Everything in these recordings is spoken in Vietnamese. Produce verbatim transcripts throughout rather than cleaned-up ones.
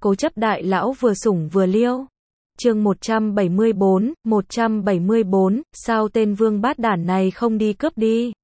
Cố chấp đại lão vừa sủng vừa liêu. Chương một trăm bảy mươi bốn, một trăm bảy mươi bốn, sao tên vương bát đản này không đi cướp đi.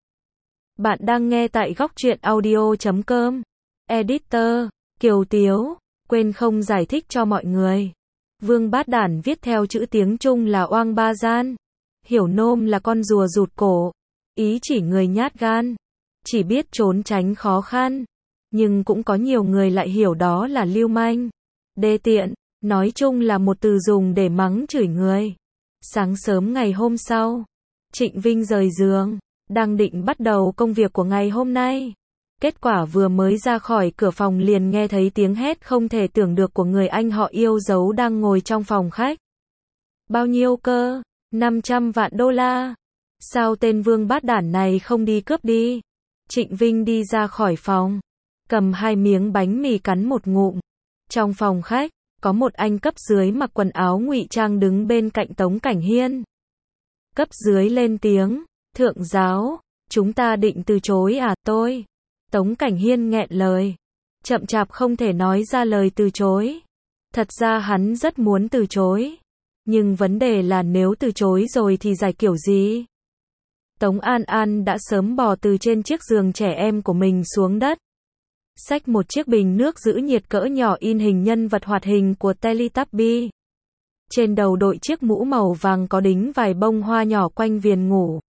Bạn đang nghe tại góc truyện audio chấm com. Editor, Kiều Tiếu, quên không giải thích cho mọi người. Vương bát đản viết theo chữ tiếng Trung là oang ba gian. Hiểu nôm là con rùa rụt cổ. Ý chỉ người nhát gan. Chỉ biết trốn tránh khó khăn. Nhưng cũng có nhiều người lại hiểu đó là lưu manh, đê tiện. Nói chung là một từ dùng để mắng chửi người. Sáng sớm ngày hôm sau, Trịnh Vinh rời giường, đang định bắt đầu công việc của ngày hôm nay. Kết quả vừa mới ra khỏi cửa phòng liền nghe thấy tiếng hét không thể tưởng được của người anh họ yêu dấu đang ngồi trong phòng khách. Bao nhiêu cơ? năm trăm vạn đô la. Sao tên vương bát đản này không đi cướp đi? Trịnh Vinh đi ra khỏi phòng, cầm hai miếng bánh mì cắn một ngụm. Trong phòng khách, có một anh cấp dưới mặc quần áo ngụy trang đứng bên cạnh Tống Cảnh Hiên. Cấp dưới lên tiếng, thượng giáo, chúng ta định từ chối à tôi. Tống Cảnh Hiên nghẹn lời, chậm chạp không thể nói ra lời từ chối. Thật ra hắn rất muốn từ chối, nhưng vấn đề là nếu từ chối rồi thì giải kiểu gì. Tống An An đã sớm bò từ trên chiếc giường trẻ em của mình xuống đất, xách một chiếc bình nước giữ nhiệt cỡ nhỏ in hình nhân vật hoạt hình của Teletubby. Trên đầu đội chiếc mũ màu vàng có đính vài bông hoa nhỏ quanh viền ngủ.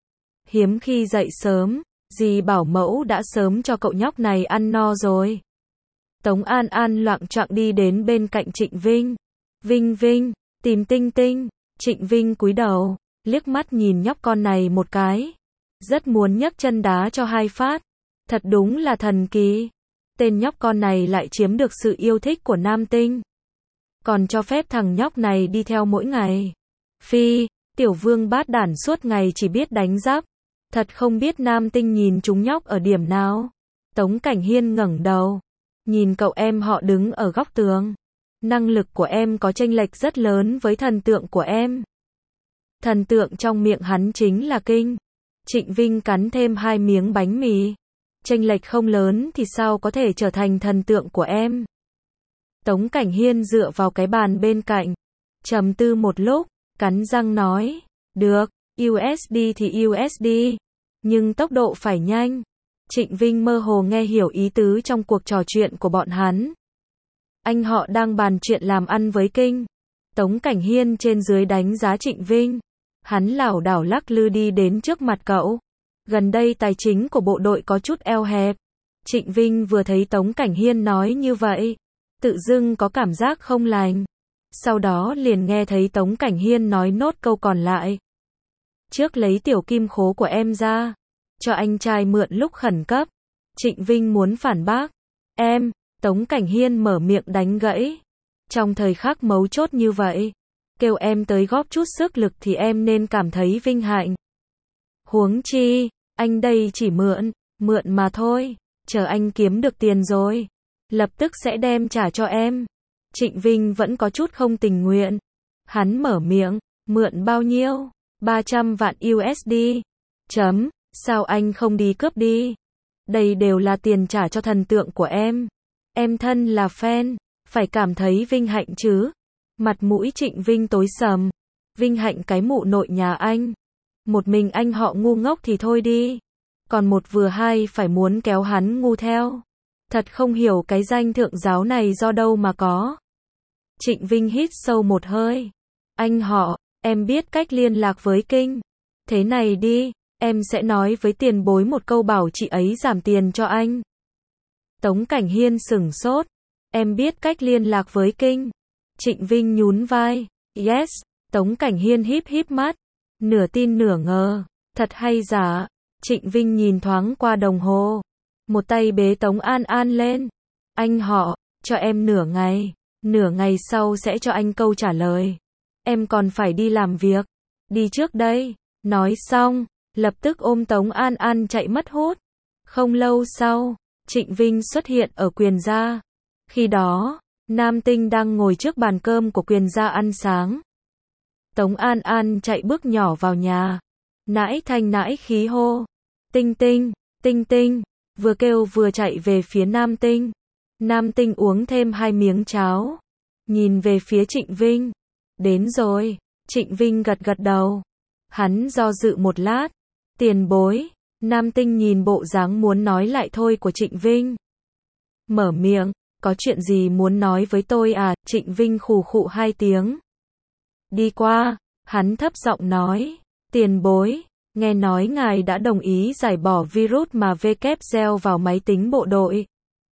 Hiếm khi dậy sớm, dì bảo mẫu đã sớm cho cậu nhóc này ăn no rồi. Tống An An loạng choạng đi đến bên cạnh Trịnh Vinh. Vinh Vinh, tìm Tinh Tinh. Trịnh Vinh cúi đầu, liếc mắt nhìn nhóc con này một cái. Rất muốn nhấc chân đá cho hai phát. Thật đúng là thần kỳ. Tên nhóc con này lại chiếm được sự yêu thích của Nam Tinh. Còn cho phép thằng nhóc này đi theo mỗi ngày. Phi, tiểu vương bát đản suốt ngày chỉ biết đánh giáp. Thật không biết Nam Tinh nhìn chúng nhóc ở điểm nào. Tống Cảnh Hiên ngẩng đầu, nhìn cậu em họ đứng ở góc tường. Năng lực của em có chênh lệch rất lớn với thần tượng của em. Thần tượng trong miệng hắn chính là Kinh. Trịnh Vinh cắn thêm hai miếng bánh mì. Chênh lệch không lớn thì sao có thể trở thành thần tượng của em. Tống Cảnh Hiên dựa vào cái bàn bên cạnh, trầm tư một lúc, cắn răng nói, được, u ét đê thì u ét đê, nhưng tốc độ phải nhanh. Trịnh Vinh mơ hồ nghe hiểu ý tứ trong cuộc trò chuyện của bọn hắn. Anh họ đang bàn chuyện làm ăn với Kinh. Tống Cảnh Hiên trên dưới đánh giá Trịnh Vinh. Hắn lảo đảo lắc lư đi đến trước mặt cậu. Gần đây tài chính của bộ đội có chút eo hẹp. Trịnh Vinh vừa thấy Tống Cảnh Hiên nói như vậy, tự dưng có cảm giác không lành. Sau đó liền nghe thấy Tống Cảnh Hiên nói nốt câu còn lại. Trước lấy tiểu kim khố của em ra, cho anh trai mượn lúc khẩn cấp. Trịnh Vinh muốn phản bác. Em, Tống Cảnh Hiên mở miệng đánh gãy. Trong thời khắc mấu chốt như vậy, kêu em tới góp chút sức lực thì em nên cảm thấy vinh hạnh. Huống chi, anh đây chỉ mượn, mượn mà thôi, chờ anh kiếm được tiền rồi, lập tức sẽ đem trả cho em. Trịnh Vinh vẫn có chút không tình nguyện. Hắn mở miệng, mượn bao nhiêu? ba trăm vạn u ét đê. Chấm, sao anh không đi cướp đi? Đây đều là tiền trả cho thần tượng của em. Em thân là fan, phải cảm thấy vinh hạnh chứ. Mặt mũi Trịnh Vinh tối sầm. Vinh hạnh cái mụ nội nhà anh. Một mình anh họ ngu ngốc thì thôi đi. Còn một vừa hai phải muốn kéo hắn ngu theo. Thật không hiểu cái danh thượng giáo này do đâu mà có. Trịnh Vinh hít sâu một hơi. Anh họ, em biết cách liên lạc với Kinh. Thế này đi, em sẽ nói với tiền bối một câu bảo chị ấy giảm tiền cho anh. Tống Cảnh Hiên sửng sốt. Em biết cách liên lạc với Kinh. Trịnh Vinh nhún vai. Yes. Tống Cảnh Hiên híp híp mắt, nửa tin nửa ngờ. Thật hay giả? Trịnh Vinh nhìn thoáng qua đồng hồ, một tay bế Tống An An lên. Anh họ, cho em nửa ngày, nửa ngày sau sẽ cho anh câu trả lời. Em còn phải đi làm việc. Đi trước đây. Nói xong, lập tức ôm Tống An An chạy mất hút. Không lâu sau, Trịnh Vinh xuất hiện ở Quyền gia. Khi đó, Nam Tinh đang ngồi trước bàn cơm của Quyền gia ăn sáng. Tống An An chạy bước nhỏ vào nhà, nãi thanh nãi khí hô. Tinh Tinh, Tinh Tinh, vừa kêu vừa chạy về phía Nam Tinh. Nam Tinh uống thêm hai miếng cháo. Nhìn về phía Trịnh Vinh. Đến rồi. Trịnh Vinh gật gật đầu. Hắn do dự một lát. Tiền bối. Nam Tinh nhìn bộ dáng muốn nói lại thôi của Trịnh Vinh. Mở miệng. Có chuyện gì muốn nói với tôi à? Trịnh Vinh khù khụ hai tiếng. Đi qua. Hắn thấp giọng nói. Tiền bối. Nghe nói ngài đã đồng ý giải bỏ virus mà vê kép gieo vào máy tính bộ đội.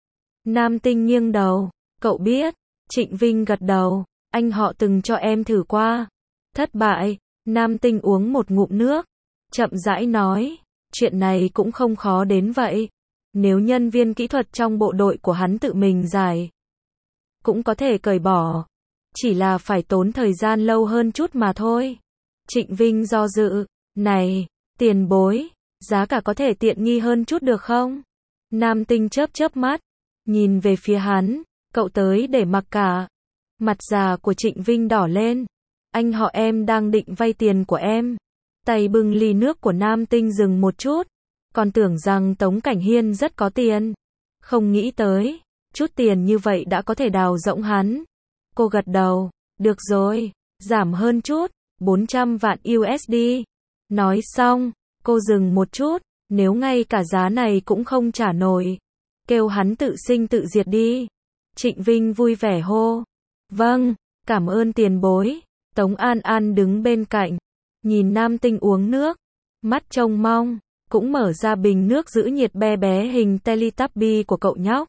Nam Tinh nghiêng đầu. Cậu biết. Trịnh Vinh gật đầu. Anh họ từng cho em thử qua. Thất bại. Nam Tinh uống một ngụm nước. Chậm rãi nói. Chuyện này cũng không khó đến vậy. Nếu nhân viên kỹ thuật trong bộ đội của hắn tự mình giải, cũng có thể cởi bỏ. Chỉ là phải tốn thời gian lâu hơn chút mà thôi. Trịnh Vinh do dự. Này, tiền bối, giá cả có thể tiện nghi hơn chút được không? Nam Tinh chớp chớp mắt. Nhìn về phía hắn. Cậu tới để mặc cả. Mặt già của Trịnh Vinh đỏ lên. Anh họ em đang định vay tiền của em. Tay bưng ly nước của Nam Tinh dừng một chút. Còn tưởng rằng Tống Cảnh Hiên rất có tiền. Không nghĩ tới. Chút tiền như vậy đã có thể đào rỗng hắn. Cô gật đầu. Được rồi. Giảm hơn chút. bốn trăm vạn u ét đê. Nói xong. Cô dừng một chút. Nếu ngay cả giá này cũng không trả nổi. Kêu hắn tự sinh tự diệt đi. Trịnh Vinh vui vẻ hô. Vâng. Cảm ơn tiền bối. Tống An An đứng bên cạnh. Nhìn Nam Tinh uống nước. Mắt trông mong. Cũng mở ra bình nước giữ nhiệt be bé hình Teletubby của cậu nhóc.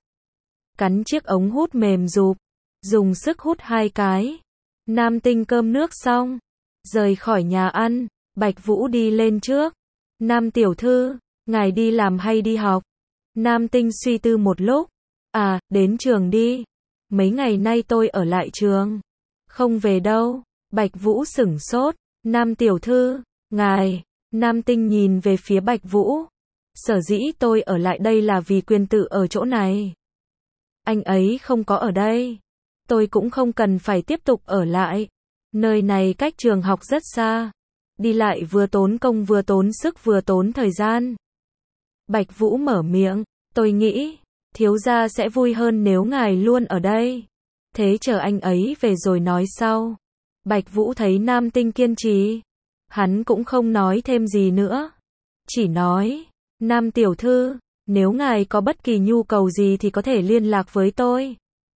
Cắn chiếc ống hút mềm rụp. Dùng sức hút hai cái. Nam Tinh cơm nước xong. Rời khỏi nhà ăn. Bạch Vũ đi lên trước. Nam tiểu thư. Ngài đi làm hay đi học? Nam Tinh suy tư một lúc. À, đến trường đi. Mấy ngày nay tôi ở lại trường. Không về đâu. Bạch Vũ sửng sốt. Nam tiểu thư. Ngài. Nam Tinh nhìn về phía Bạch Vũ. Sở dĩ tôi ở lại đây là vì quyền tự ở chỗ này. Anh ấy không có ở đây. Tôi cũng không cần phải tiếp tục ở lại. Nơi này cách trường học rất xa. Đi lại vừa tốn công vừa tốn sức vừa tốn thời gian. Bạch Vũ mở miệng. Tôi nghĩ, thiếu gia sẽ vui hơn nếu ngài luôn ở đây. Thế chờ anh ấy về rồi nói sau. Bạch Vũ thấy Nam Tinh kiên trì. Hắn cũng không nói thêm gì nữa. Chỉ nói, Nam tiểu thư, nếu ngài có bất kỳ nhu cầu gì thì có thể liên lạc với tôi.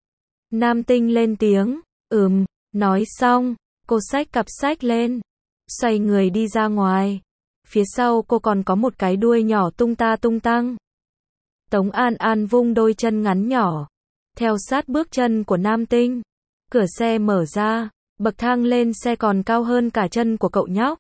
Nam Tinh lên tiếng, ừm, nói xong, cô xách cặp sách lên, xoay người đi ra ngoài. Phía sau cô còn có một cái đuôi nhỏ tung ta tung tăng. Tống An An vung đôi chân ngắn nhỏ, theo sát bước chân của Nam Tinh. Cửa xe mở ra, bậc thang lên xe còn cao hơn cả chân của cậu nhóc.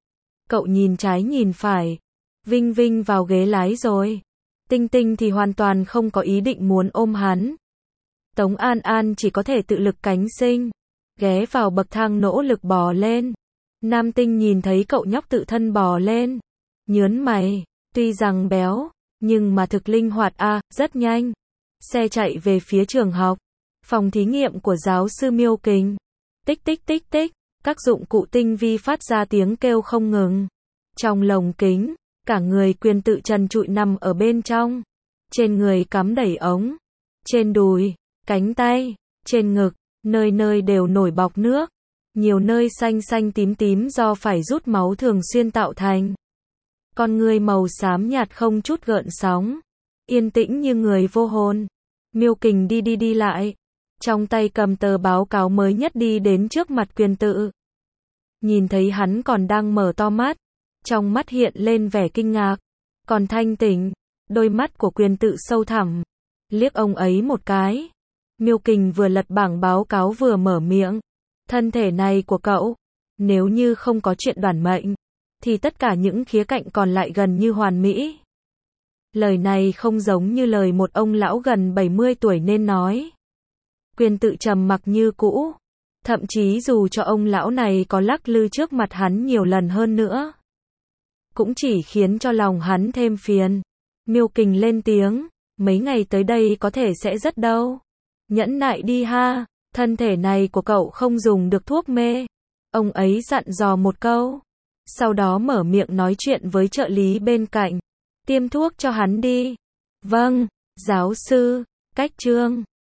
Cậu nhìn trái nhìn phải. Vinh Vinh vào ghế lái rồi. Tinh Tinh thì hoàn toàn không có ý định muốn ôm hắn. Tống An An chỉ có thể tự lực cánh sinh. Ghé vào bậc thang nỗ lực bò lên. Nam Tinh nhìn thấy cậu nhóc tự thân bò lên. Nhớn mày. Tuy rằng béo, nhưng mà thực linh hoạt a, à, rất nhanh. Xe chạy về phía trường học. Phòng thí nghiệm của giáo sư Miêu Kình. Tích tích tích tích. Các dụng cụ tinh vi phát ra tiếng kêu không ngừng. Trong lồng kính, cả người quyền tự trần trụi nằm ở bên trong. Trên người cắm đầy ống. Trên đùi, cánh tay, trên ngực, nơi nơi đều nổi bọt nước. Nhiều nơi xanh xanh tím tím do phải rút máu thường xuyên tạo thành. Con người màu xám nhạt không chút gợn sóng. Yên tĩnh như người vô hồn. Miêu Kình đi đi đi lại. Trong tay cầm tờ báo cáo mới nhất đi đến trước mặt quyền tự. Nhìn thấy hắn còn đang mở to mắt. Trong mắt hiện lên vẻ kinh ngạc. Còn thanh tỉnh. Đôi mắt của quyền tự sâu thẳm. Liếc ông ấy một cái. Miêu Kình vừa lật bảng báo cáo vừa mở miệng. Thân thể này của cậu, nếu như không có chuyện đoản mệnh, thì tất cả những khía cạnh còn lại gần như hoàn mỹ. Lời này không giống như lời một ông lão gần bảy mươi tuổi nên nói. Quyền tự trầm mặc như cũ. Thậm chí dù cho ông lão này có lắc lư trước mặt hắn nhiều lần hơn nữa, cũng chỉ khiến cho lòng hắn thêm phiền. Miêu Kình lên tiếng, mấy ngày tới đây có thể sẽ rất đau. Nhẫn nại đi ha, thân thể này của cậu không dùng được thuốc mê. Ông ấy dặn dò một câu. Sau đó mở miệng nói chuyện với trợ lý bên cạnh. Tiêm thuốc cho hắn đi. Vâng, giáo sư, cách chương.